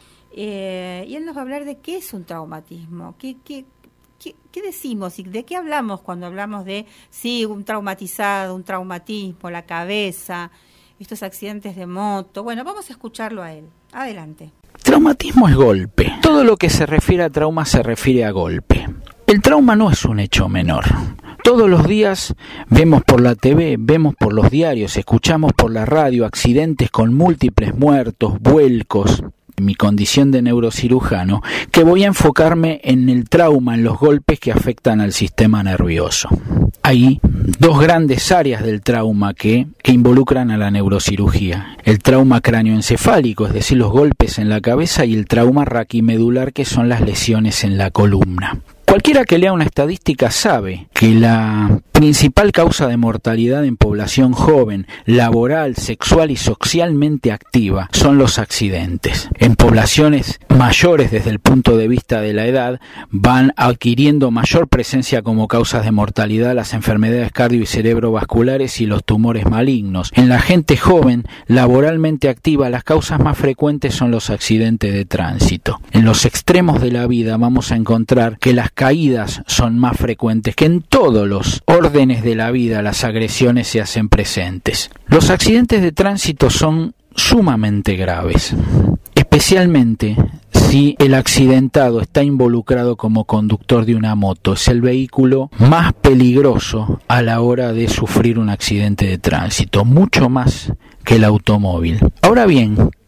Eh, y él nos va a hablar de qué es un traumatismo, qué, qué ¿Qué, ¿Qué decimos y de qué hablamos cuando hablamos de, sí, un traumatizado, un traumatismo, la cabeza, estos accidentes de moto? Bueno, vamos a escucharlo a él. Adelante.
Traumatismo es golpe. Todo lo que se refiere a trauma se refiere a golpe. El trauma no es un hecho menor. Todos los días vemos por la T V, vemos por los diarios, escuchamos por la radio accidentes con múltiples muertos, vuelcos. En mi condición de neurocirujano, que voy a enfocarme en el trauma, en los golpes que afectan al sistema nervioso. Hay dos grandes áreas del trauma que, que involucran a la neurocirugía. El trauma cráneoencefálico, es decir, los golpes en la cabeza, y el trauma raquimedular, que son las lesiones en la columna. Cualquiera que lea una estadística sabe que la principal causa de mortalidad en población joven, laboral, sexual y socialmente activa son los accidentes. En poblaciones mayores desde el punto de vista de la edad van adquiriendo mayor presencia como causas de mortalidad las enfermedades cardio y cerebrovasculares y los tumores malignos. En la gente joven, laboralmente activa, las causas más frecuentes son los accidentes de tránsito. En los extremos de la vida vamos a encontrar que las caídas son más frecuentes, que en todos los órdenes de la vida las agresiones se hacen presentes. Los accidentes de tránsito son sumamente graves, especialmente si el accidentado está involucrado como conductor de una moto. Es el vehículo más peligroso a la hora de sufrir un accidente de tránsito, mucho más que el automóvil. Ahora bien,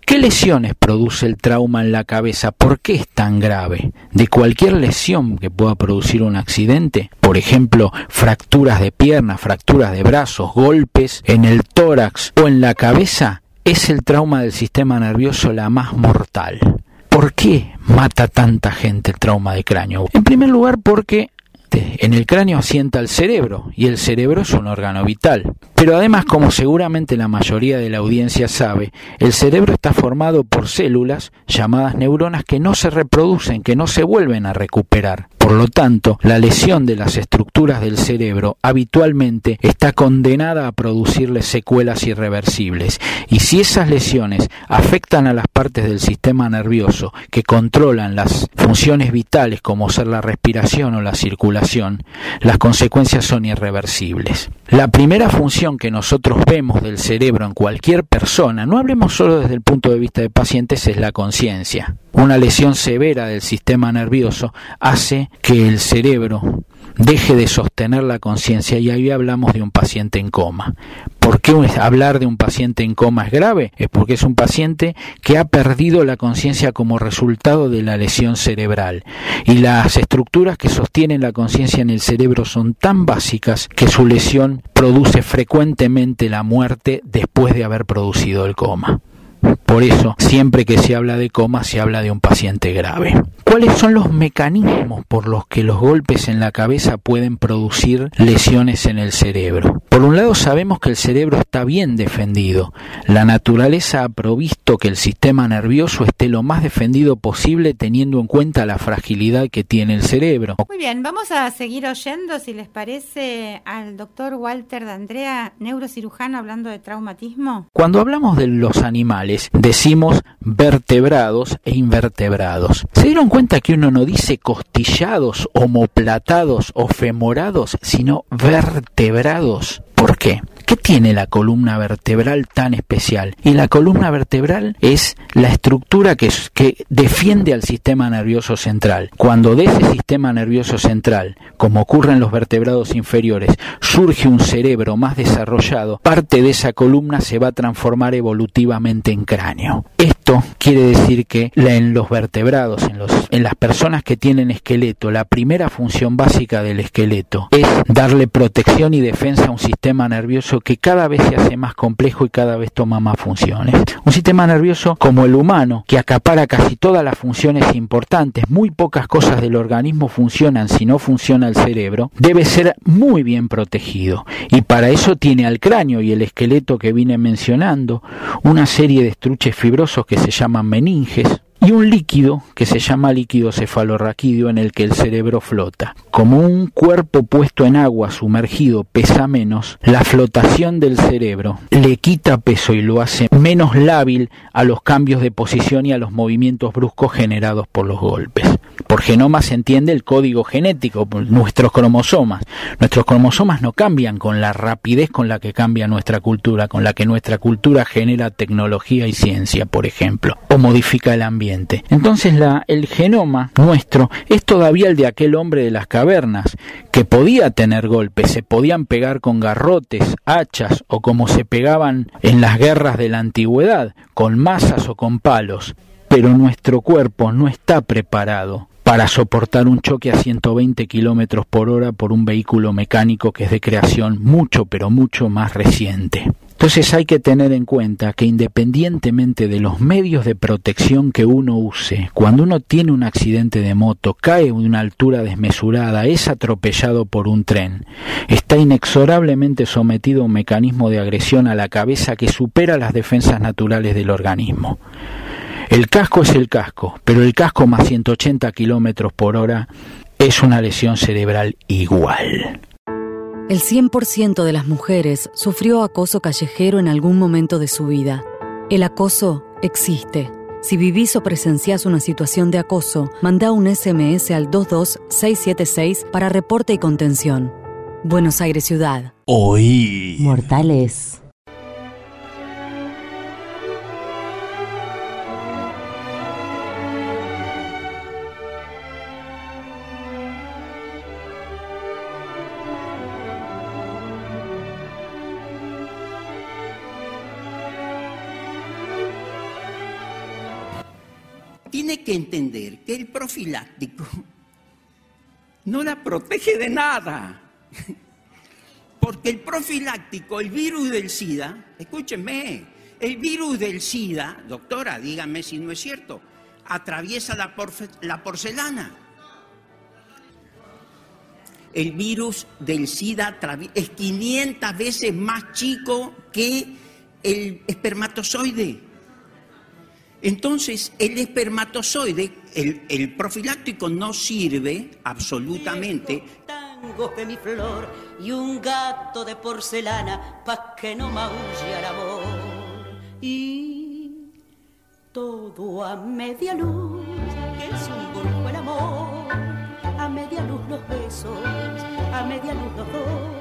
¿Qué lesiones produce el trauma en la cabeza? ¿Por qué es tan grave? De cualquier lesión que pueda producir un accidente, por ejemplo, fracturas de piernas, fracturas de brazos, golpes en el tórax o en la cabeza, es el trauma del sistema nervioso la más mortal. ¿Por qué mata tanta gente el trauma de cráneo? En primer lugar, porque en el cráneo asienta el cerebro, y el cerebro es un órgano vital. Pero además, como seguramente la mayoría de la audiencia sabe, el cerebro está formado por células llamadas neuronas que no se reproducen, que no se vuelven a recuperar. Por lo tanto, la lesión de las estructuras del cerebro habitualmente está condenada a producirle secuelas irreversibles. Y si esas lesiones afectan a las partes del sistema nervioso que controlan las funciones vitales como ser la respiración o la circulación, las consecuencias son irreversibles. La primera función que nosotros vemos del cerebro en cualquier persona, no hablemos solo desde el punto de vista de pacientes, es la conciencia. Una lesión severa del sistema nervioso hace que el cerebro deje de sostener la conciencia, y ahí hablamos de un paciente en coma. ¿Por qué hablar de un paciente en coma es grave? Es porque es un paciente que ha perdido la conciencia como resultado de la lesión cerebral, y las estructuras que sostienen la conciencia en el cerebro son tan básicas que su lesión produce frecuentemente la muerte después de haber producido el coma. Por eso, siempre que se habla de coma, se habla de un paciente grave. ¿Cuáles son los mecanismos por los que los golpes en la cabeza pueden producir lesiones en el cerebro? Por un lado, sabemos que el cerebro está bien defendido. La naturaleza ha provisto que el sistema nervioso esté lo más defendido posible, teniendo en cuenta la fragilidad que tiene el cerebro.
Muy bien, vamos a seguir oyendo, si les parece, al doctor Walter D'Andrea, neurocirujano, hablando de traumatismo.
Cuando hablamos de los animales, decimos vertebrados e invertebrados. ¿Se dieron cuenta que uno no dice costillados, omoplatados o femorados, sino vertebrados? ¿Por qué? ¿Qué tiene la columna vertebral tan especial? Y la columna vertebral es la estructura que, que defiende al sistema nervioso central. Cuando de ese sistema nervioso central, como ocurre en los vertebrados inferiores, surge un cerebro más desarrollado, parte de esa columna se va a transformar evolutivamente en cráneo. Esto quiere decir que en los vertebrados, en, los, en las personas que tienen esqueleto, la primera función básica del esqueleto es darle protección y defensa a un sistema nervioso que cada vez se hace más complejo y cada vez toma más funciones. Un sistema nervioso como el humano, que acapara casi todas las funciones importantes, muy pocas cosas del organismo funcionan si no funciona el cerebro, debe ser muy bien protegido. Y para eso tiene al cráneo y el esqueleto que vine mencionando, una serie de estruches fibrosos que se llaman meninges, y un líquido que se llama líquido cefalorraquídeo en el que el cerebro flota. Como un cuerpo puesto en agua sumergido pesa menos, la flotación del cerebro le quita peso y lo hace menos lábil a los cambios de posición y a los movimientos bruscos generados por los golpes. Por genoma se entiende el código genético, nuestros cromosomas. Nuestros cromosomas no cambian con la rapidez con la que cambia nuestra cultura, con la que nuestra cultura genera tecnología y ciencia, por ejemplo, o modifica el ambiente. Entonces la, el genoma nuestro es todavía el de aquel hombre de las cavernas, que podía tener golpes, se podían pegar con garrotes, hachas, o como se pegaban en las guerras de la antigüedad, con mazas o con palos. Pero nuestro cuerpo no está preparado para soportar un choque a ciento veinte kilómetros por hora por un vehículo mecánico que es de creación mucho, pero mucho más reciente. Entonces hay que tener en cuenta que independientemente de los medios de protección que uno use, cuando uno tiene un accidente de moto, cae de una altura desmesurada, es atropellado por un tren, está inexorablemente sometido a un mecanismo de agresión a la cabeza que supera las defensas naturales del organismo. El casco es el casco, pero el casco más ciento ochenta kilómetros por hora es una lesión cerebral igual.
El cien por ciento de las mujeres sufrió acoso callejero en algún momento de su vida. El acoso existe. Si vivís o presenciás una situación de acoso, mandá un ese eme ese al dos dos seis siete seis para reporte y contención. Buenos Aires Ciudad.
Hoy. Mortales.
tiene que entender que el profiláctico no la protege de nada. Porque el profiláctico, el virus del SIDA, escúchenme, el virus del SIDA, doctora, díganme si no es cierto, atraviesa la, porfe, la porcelana. El virus del SIDA es quinientas veces más chico que el espermatozoide. Entonces, el espermatozoide, el, el profiláctico no sirve absolutamente.
Tangos de mi flor y un gato de porcelana pa' que no maulle al amor. Y todo a media luz, que es un burjo el amor. A media luz los besos, a media luz los dos.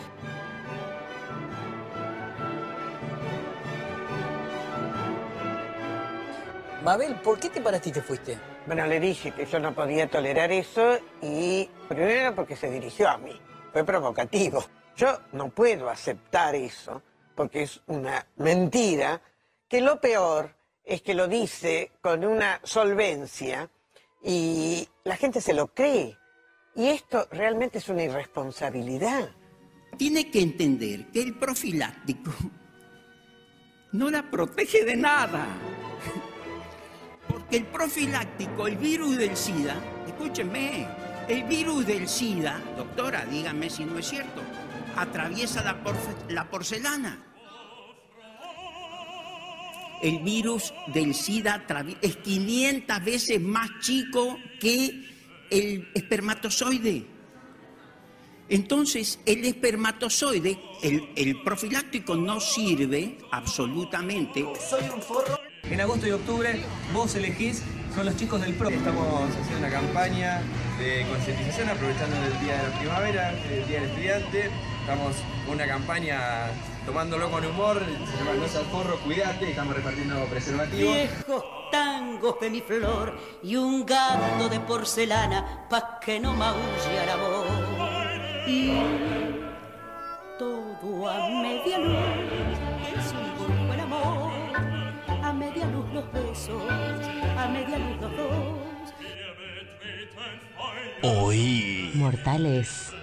Mabel, ¿por qué te paraste y te fuiste?
Bueno, le dije que yo no podía tolerar eso y primero porque se dirigió a mí. Fue provocativo. Yo no puedo aceptar eso porque es una mentira, que lo peor es que lo dice con una solvencia y la gente se lo cree. Y esto realmente es una irresponsabilidad.
Tiene que entender que el profiláctico no la protege de nada. Porque el profiláctico, el virus del SIDA, escúchenme, el virus del SIDA, doctora, díganme si no es cierto, atraviesa la, porfe, la porcelana. El virus del SIDA es quinientas veces más chico que el espermatozoide. Entonces, el espermatozoide, el, el profiláctico no sirve absolutamente.
Soy un forro. En agosto y octubre vos elegís, son los chicos del P R O. Estamos haciendo una campaña de concientización aprovechando el Día de la Primavera, el Día del Estudiante. Estamos con una campaña tomándolo con humor, se llama No seas forro, cuidate, estamos repartiendo preservativos.
Viejos tangos de mi flor y un gato de porcelana pa' que no maulle al amor. Y todo a media luz, es un burjo el amor. A media luz los besos, a media luz los dos.
Hoy. Mortales.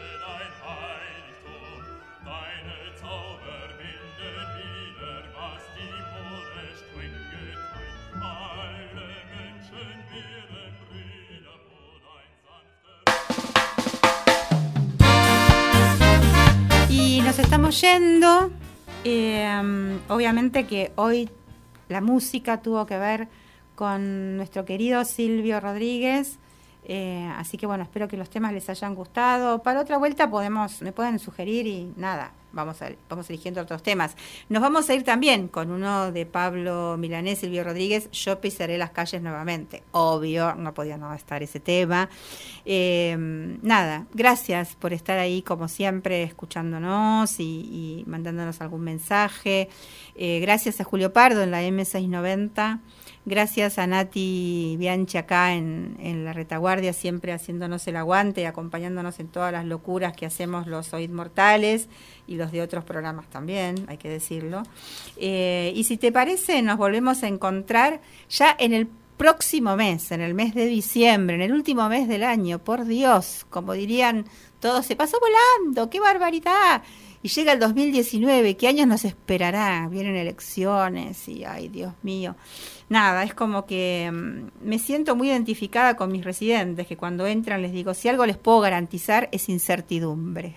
Y nos estamos yendo. Eh, obviamente que hoy la música tuvo que ver con nuestro querido Silvio Rodríguez, eh, así que bueno, espero que los temas les hayan gustado. Para otra vuelta podemos, me pueden sugerir y nada, vamos a, vamos eligiendo otros temas. Nos vamos a ir también con uno de Pablo Milanés, Silvio Rodríguez, Yo pisaré las calles nuevamente. Obvio, no podía no estar ese tema. Eh, nada, gracias por estar ahí como siempre escuchándonos y, y mandándonos algún mensaje. Eh, gracias a Julio Pardo en la eme seiscientos noventa. Gracias a Nati Bianchi acá en, en la retaguardia, siempre haciéndonos el aguante y acompañándonos en todas las locuras que hacemos los Oíd Mortales y los de otros programas también, hay que decirlo. Eh, y si te parece, nos volvemos a encontrar ya en el próximo mes, en el mes de diciembre, en el último mes del año. Por Dios, como dirían todos, se pasó volando, ¡qué barbaridad! Y llega el dos mil diecinueve, ¿qué años nos esperará? Vienen elecciones y, ay, Dios mío. Nada, es como que um, me siento muy identificada con mis residentes, que cuando entran les digo, si algo les puedo garantizar es incertidumbre.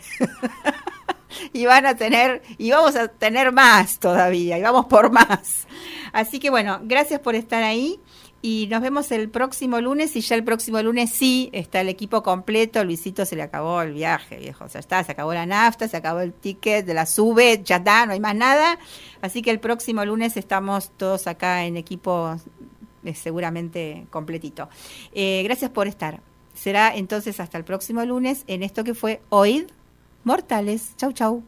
Y van a tener, y vamos a tener más todavía, y vamos por más. Así que bueno, gracias por estar ahí. Y nos vemos el próximo lunes, y ya el próximo lunes sí está el equipo completo. Luisito se le acabó el viaje, viejo. O sea, está, se acabó la nafta, se acabó el ticket de la SUBE, ya está, no hay más nada. Así que el próximo lunes estamos todos acá en equipo eh, seguramente completito. Eh, gracias por estar. Será entonces hasta el próximo lunes en esto que fue Oíd Mortales. Chau, chau.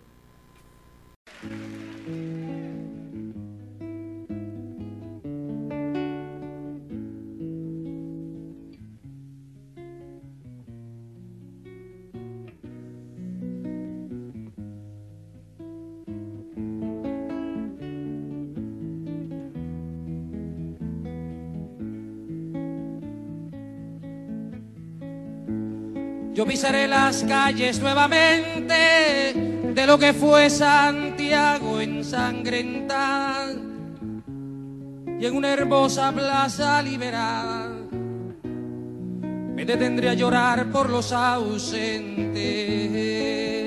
Yo pisaré las calles nuevamente de lo que fue Santiago ensangrentada, y en una hermosa plaza liberada me detendré a llorar por los ausentes.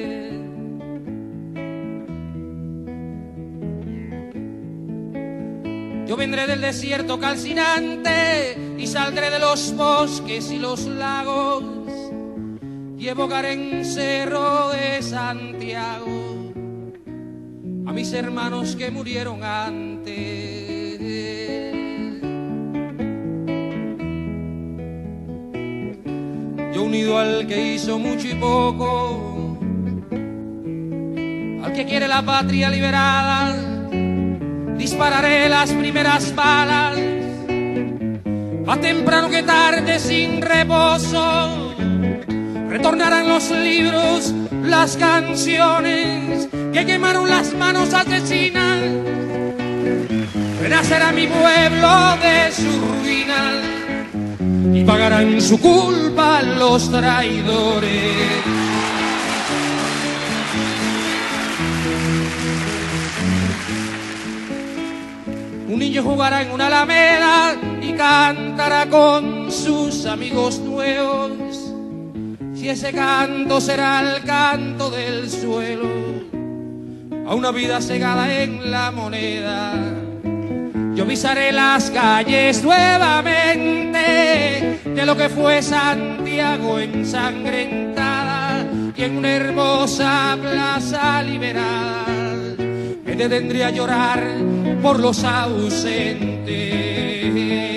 Yo vendré del desierto calcinante y saldré de los bosques y los lagos y evocaré en Cerro de Santiago a mis hermanos que murieron antes. Yo unido al que hizo mucho y poco, al que quiere la patria liberada, dispararé las primeras balas, más temprano que tarde sin reposo. Retornarán los libros, las canciones que quemaron las manos asesinas. Renacerá mi pueblo de su ruina y pagarán su culpa los traidores. Un niño jugará en una alameda y cantará con sus amigos nuevos. Si ese canto será el canto del suelo, a una vida cegada en la moneda. Yo pisaré las calles nuevamente de lo que fue Santiago ensangrentada, y en una hermosa plaza liberada me detendré a llorar por los ausentes.